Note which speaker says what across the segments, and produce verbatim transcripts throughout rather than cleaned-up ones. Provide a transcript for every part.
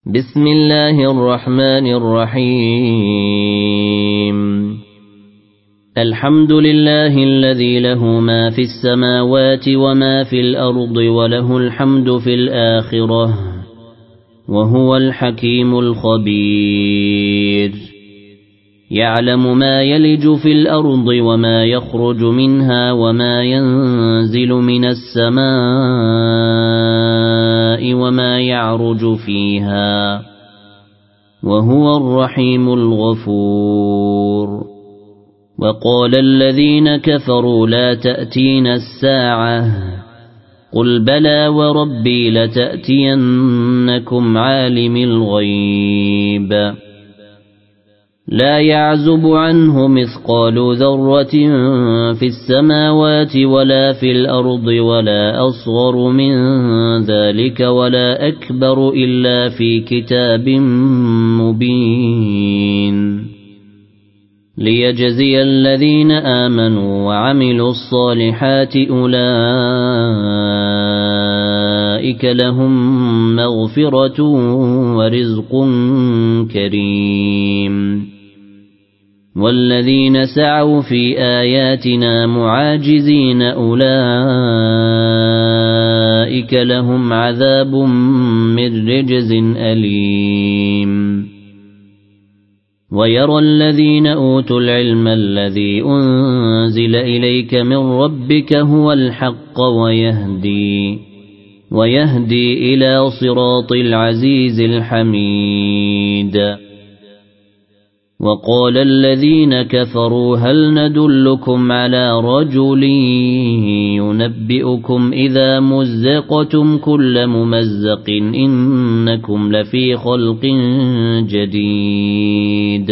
Speaker 1: بسم الله الرحمن الرحيم الحمد لله الذي له ما في السماوات وما في الأرض وله الحمد في الآخرة وهو الحكيم الخبير يعلم ما يلج في الأرض وما يخرج منها وما ينزل من السماء وما يعرج فيها وهو الرحيم الغفور وقال الذين كفروا لا تأتينا الساعة قل بلى وربي لتأتينكم عالم الغيب لا يعزب عنه مثقال ذرة في السماوات ولا في الأرض ولا أصغر من ذلك ولا أكبر إلا في كتاب مبين ليجزي الذين آمنوا وعملوا الصالحات أولئك لهم مغفرة ورزق كريم والذين سعوا في آياتنا معاجزين أولئك لهم عذاب من رجز أليم ويرى الذين أوتوا العلم الذي أنزل إليك من ربك هو الحق ويهدي ويهدي إلى صراط العزيز الحميد وقال الذين كفروا هل ندلكم على رجل ينبئكم إذا مزقتم كل ممزق إنكم لفي خلق جديد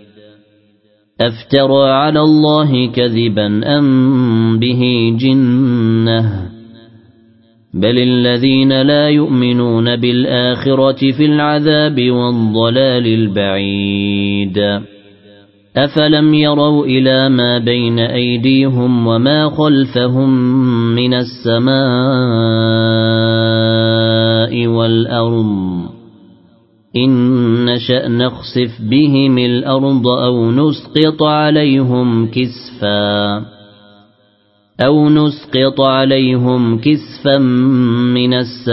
Speaker 1: أفترى على الله كذبا أم به جنة بل الذين لا يؤمنون بالآخرة في العذاب والضلال البعيد أفلم يروا إلى ما بين أيديهم وما خلفهم من السماء والأرض إن نشأ نخسف بهم الأرض أو نسقط عليهم كسفا أو نسقط عليهم كسفا من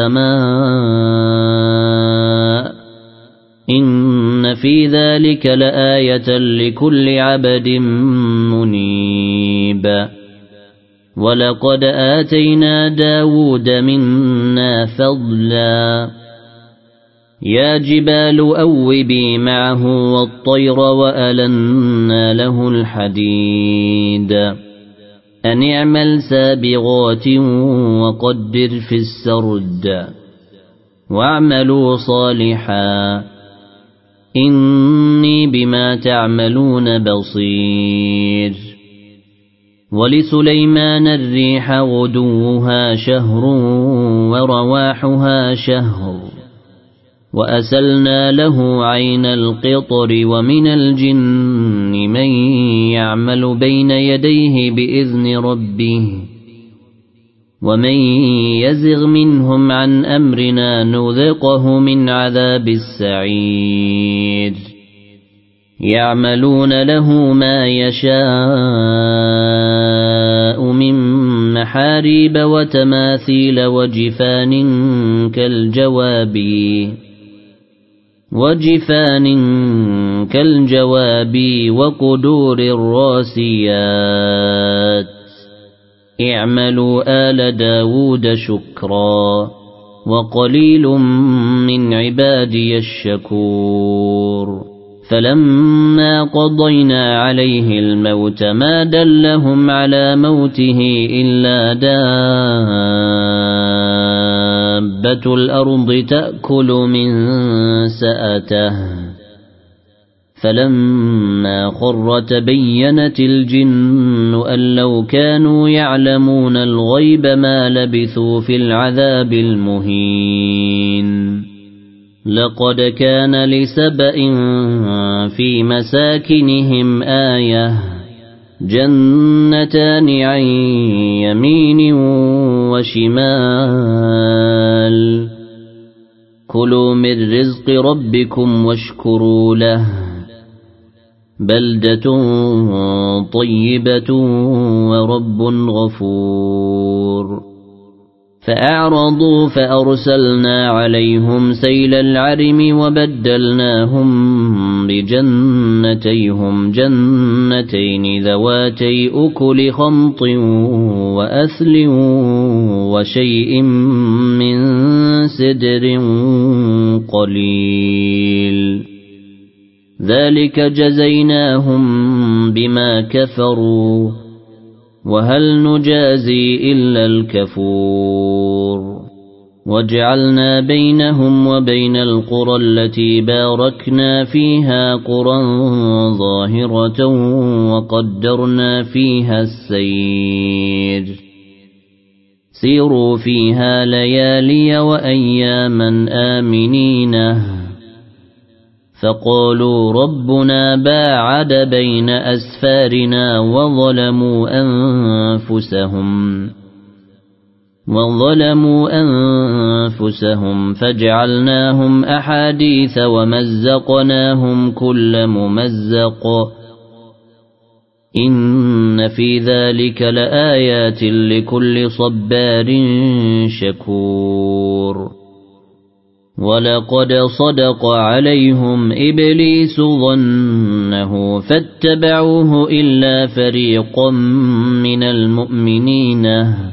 Speaker 1: السماء إن في ذلك لآية لكل عبد منيب ولقد آتينا داود منا فضلا يا جبال أوبي معه والطير وألنا له الحديد أن اعمل سابغات وقدر في السرد واعملوا صالحا إني بما تعملون بصير ولسليمان الريح غدوها شهر ورواحها شهر وأسلنا له عين القطر ومن الجن من يعمل بين يديه بإذن ربه ومن يزغ منهم عن أمرنا نذقه من عذاب السعير يعملون له ما يشاء من محاريب وتماثيل وجفان كالجواب وجفان كالجواب وقدور الراسيات اعملوا آل داود شكرا وقليل من عبادي الشكور فلما قضينا عليه الموت ما دلهم على موته إلا دابة الأرض تأكل من سأته فلما خر تبينت الجن أن لو كانوا يعلمون الغيب ما لبثوا في العذاب المهين لقد كان لسبأ في مساكنهم آية جنتان عن يمين وشمال كلوا من رزق ربكم واشكروا له بلدة طيبة ورب غفور فأعرضوا فأرسلنا عليهم سيل العرم وبدلناهم بجنتيهم جنتين ذواتي أكل خمط وأثل وشيء من سدر قليل ذلك جزيناهم بما كفروا وهل نجازي إلا الكفور وجعلنا بينهم وبين القرى التي باركنا فيها قرى ظاهرة وقدرنا فيها السير سيروا فيها ليالي وأياما آمنين فقالوا ربنا باعد بين أسفارنا وظلموا أنفسهم وظلموا أنفسهم فجعلناهم أحاديث ومزقناهم كل ممزق إن في ذلك لآيات لكل صبار شكور ولقد صدق عليهم إبليس ظنه فاتبعوه إلا فريقا من المؤمنين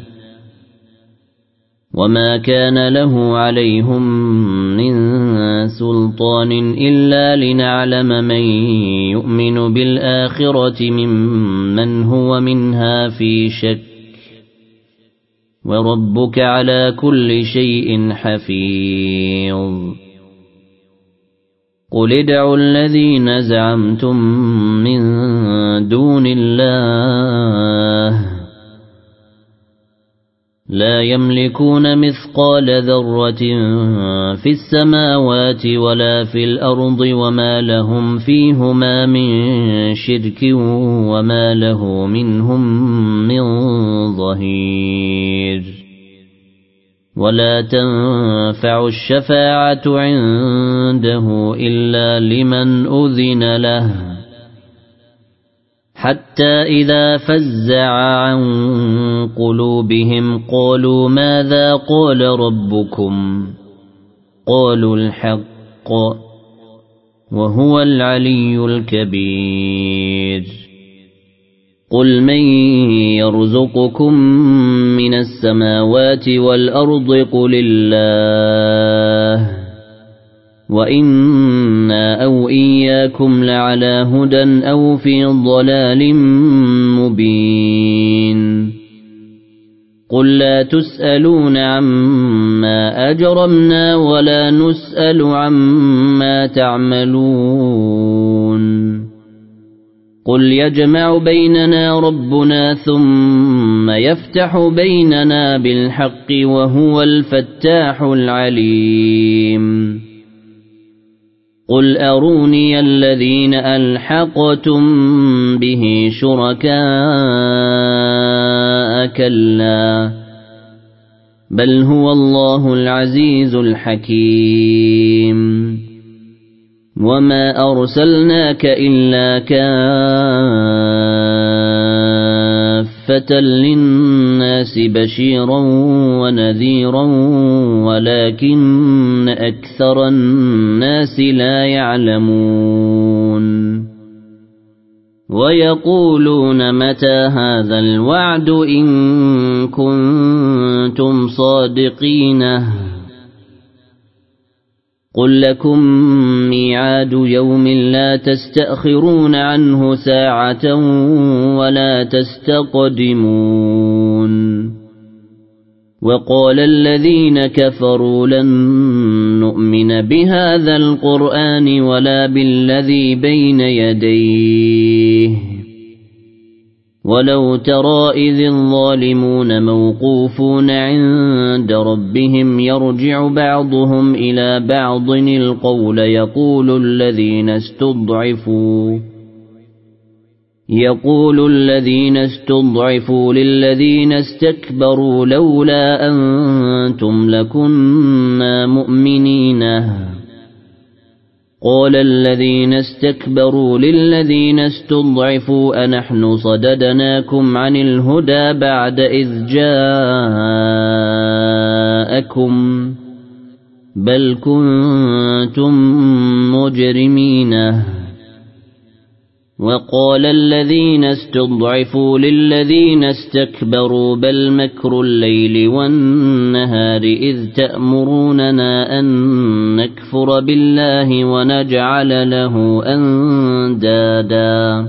Speaker 1: وما كان له عليهم من سلطان إلا لنعلم من يؤمن بالآخرة ممن هو منها في شك وربك على كل شيء حفيظ قل ادعوا الذين زعمتم من دون الله لا يملكون مثقال ذرة في السماوات ولا في الأرض وما لهم فيهما من شرك وما له منهم من ظهير ولا تنفع الشفاعة عنده إلا لمن أذن له حتى إذا فزع عن قلوبهم قالوا ماذا قال ربكم قالوا الحق وهو العلي الكبير قل من يرزقكم من السماوات والأرض قل الله وإنا أو إياكم لعلى هدى أو في ضلال مبين قل لا تسألون عما أجرمنا ولا نسأل عما تعملون قل يجمع بيننا ربنا ثم يفتح بيننا بالحق وهو الفتاح العليم قل أروني الذين ألحقتم به شركاء كلا بل هو الله العزيز الحكيم وما أرسلناك إلا كافة للناس بشيرا ونذيرا ولكن أكثر الناس لا يعلمون ويقولون متى هذا الوعد إن كنتم صادقين قل لكم ميعاد يوم لا تستأخرون عنه ساعة ولا تستقدمون وقال الذين كفروا لن نؤمن بهذا القرآن ولا بالذي بين يديه ولو ترى إذ الظالمون موقوفون عند ربهم يرجع بعضهم إلى بعض القول يقول الذين استضعفوا يقول الذين استضعفوا للذين استكبروا لولا أنتم لكنا مؤمنين قال الذين استكبروا للذين استضعفوا أنحن صددناكم عن الهدى بعد إذ جاءكم بل كنتم مجرمين وقال الذين استضعفوا للذين استكبروا بل مكر الليل والنهار إذ تأمروننا أن نكفر بالله ونجعل له أندادا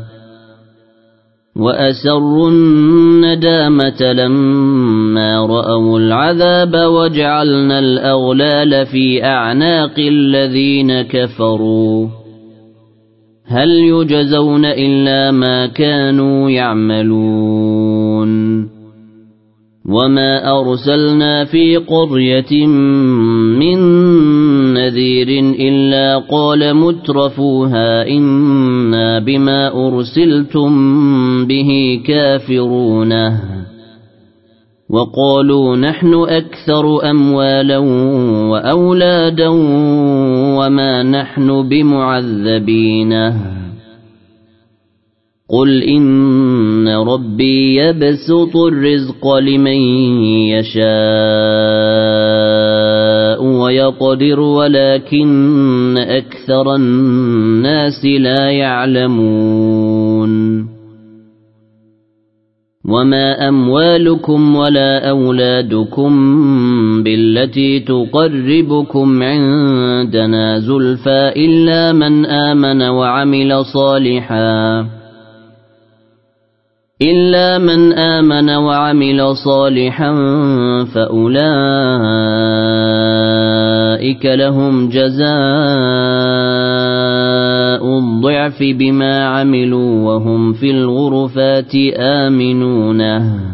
Speaker 1: وأسروا الندامة لما رأوا العذاب وجعلنا الأغلال في أعناق الذين كفروا هل يجزون إلا ما كانوا يعملون وما أرسلنا في قرية من نذير إلا قال مترفوها إنا بما أرسلتم به كافرون وقالوا نحن أكثر أموالا وأولادا وما نحن بمعذبين قل إن ربي يبسط الرزق لمن يشاء ويقدر ولكن أكثر الناس لا يعلمون وما أموالكم ولا أولادكم بالتي تقربكم عندنا زلفى إلا من آمن وعمل صالحا إلا من آمن وعمل صالحا فأولئك لهم جزاء الضعف بما عملوا وهم في الغرفات آمنون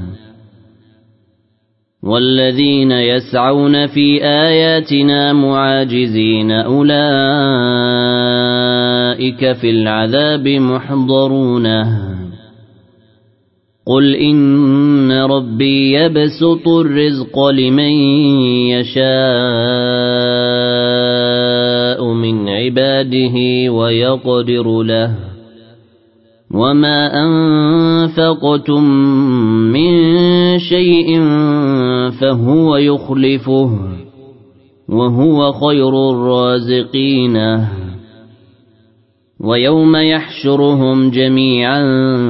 Speaker 1: والذين يسعون في آياتنا معاجزين أولئك في العذاب محضرون قل إن ربي يبسط الرزق لمن يشاء من عباده ويقدر له وما أنفقتم من شيء فهو يخلفه وهو خير الرازقين ويوم يحشرهم جميعا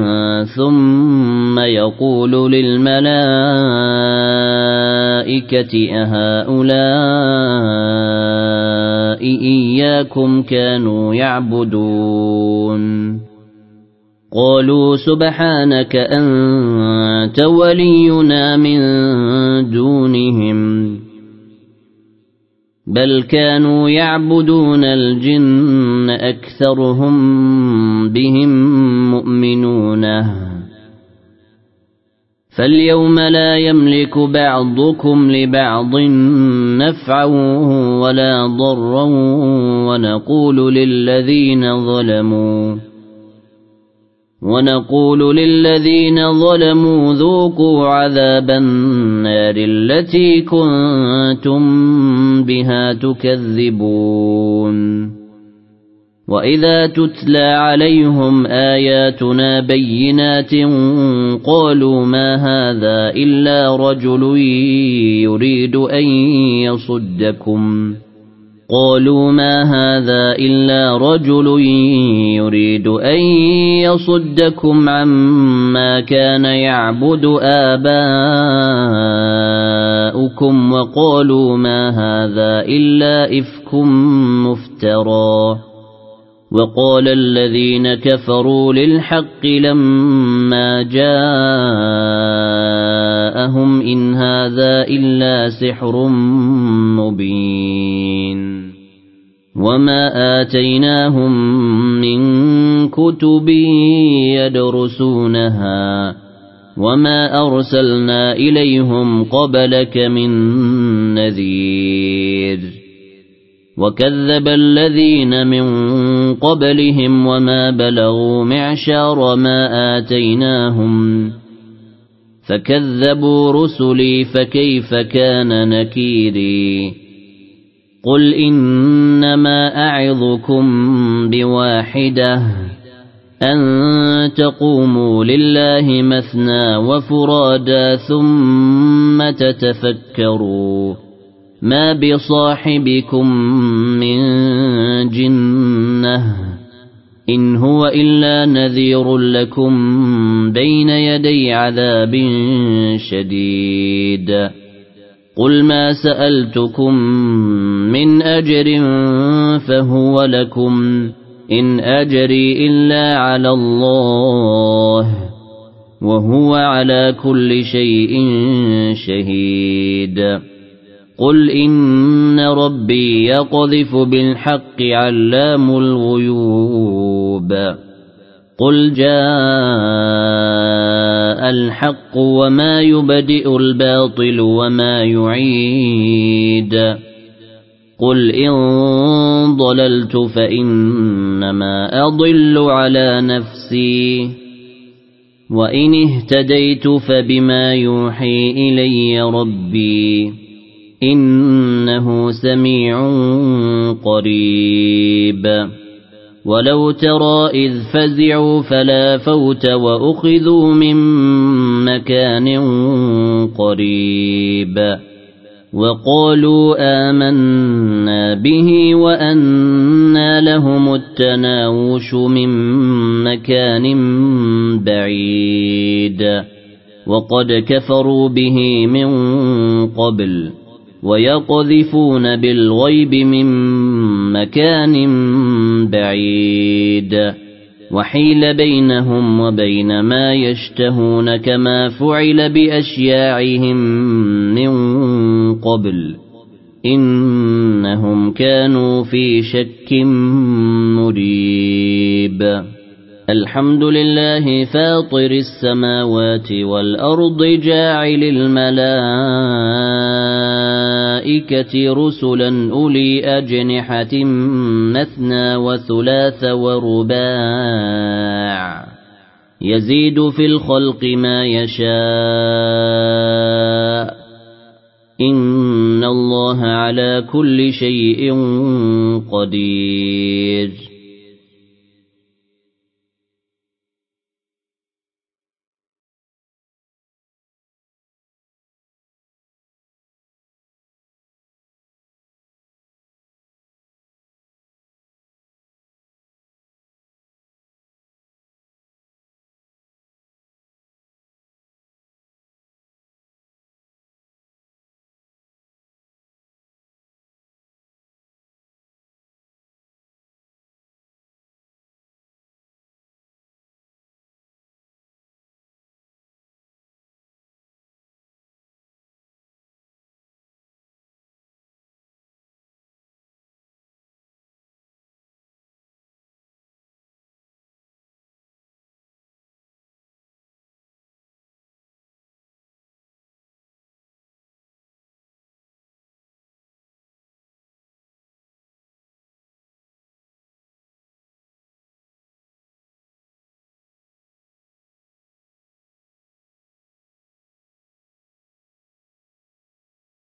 Speaker 1: ثم يقول للملائكة أهؤلاء إياكم كانوا يعبدون قالوا سبحانك أنت ولينا من دونهم بل كانوا يعبدون الجن أكثرهم بهم مؤمنون فاليوم لا يملك بعضكم لبعض نفعا ولا ضرا ونقول للذين ظلموا ونقول للذين ظلموا ذوقوا عذاب النار التي كنتم بها تكذبون وإذا تتلى عليهم آياتنا بينات قالوا ما هذا إلا رجل يريد أن يصدكم قالوا ما هذا إلا رجل يريد أن يصدكم عما كان يعبد آباؤكم وقالوا ما هذا إلا إفك مفترى وقال الذين كفروا للحق لما جاءهم إن هذا إلا سحر مبين وما آتيناهم من كتب يدرسونها وما أرسلنا إليهم قبلك من نذير وكذب الذين من قبلهم وما بلغوا معشار ما آتيناهم فكذبوا رسلي فكيف كان نكيري قل إنما أعظكم بواحدة أن تقوموا لله مثنى وفرادا ثم تتفكروا ما بصاحبكم من جنة إن هو إلا نذير لكم بين يدي عذاب شديد قل ما سألتكم من أجر فهو لكم إن أجري إلا على الله وهو على كل شيء شهيد قل إن ربي يقذف بالحق علام الغيوب قل جاء الحق وما يبدئ الباطل وما يعيد قل إن ضللت فإنما أضل على نفسي وإن اهتديت فبما يوحي إلي ربي إنه سميع قريب ولو ترى إذ فزعوا فلا فوت وأخذوا من مكان قريب وقالوا آمنا به وأنى لهم التناوش من مكان بعيد وقد كفروا به من قبل ويقذفون بالغيب من مكان بعيد وحيل بينهم وبين ما يشتهون كما فعل بأشياعهم من قبل إنهم كانوا في شك مريب الحمد لله فاطر السماوات والأرض جاعل الملائكة رسلا أولي أجنحة مثنى وثلاث ورباع يزيد في الخلق ما يشاء إن الله على كل شيء قدير